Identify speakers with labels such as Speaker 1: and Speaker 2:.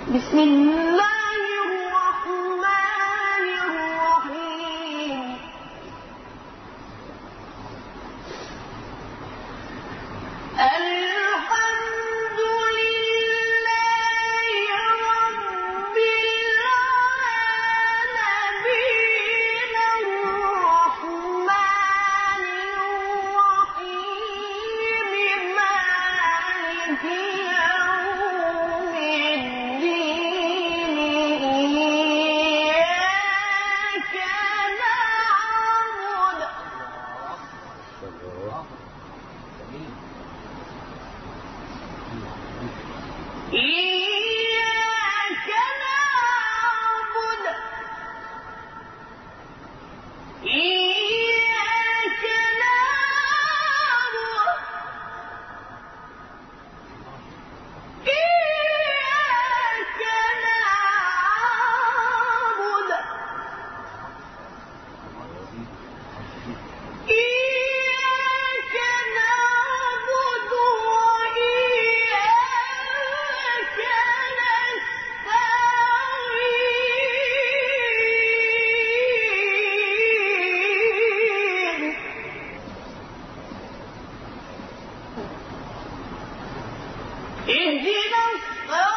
Speaker 1: بسم الله الرحمن الرحيم الحمد لله رب العالمين الرحمن الرحيم مالك يوم الدين إياك نعبد إياك نعبد إياك نعبد إياك نعبد إياك نعبد وإياك نستعين اهدنا الصراط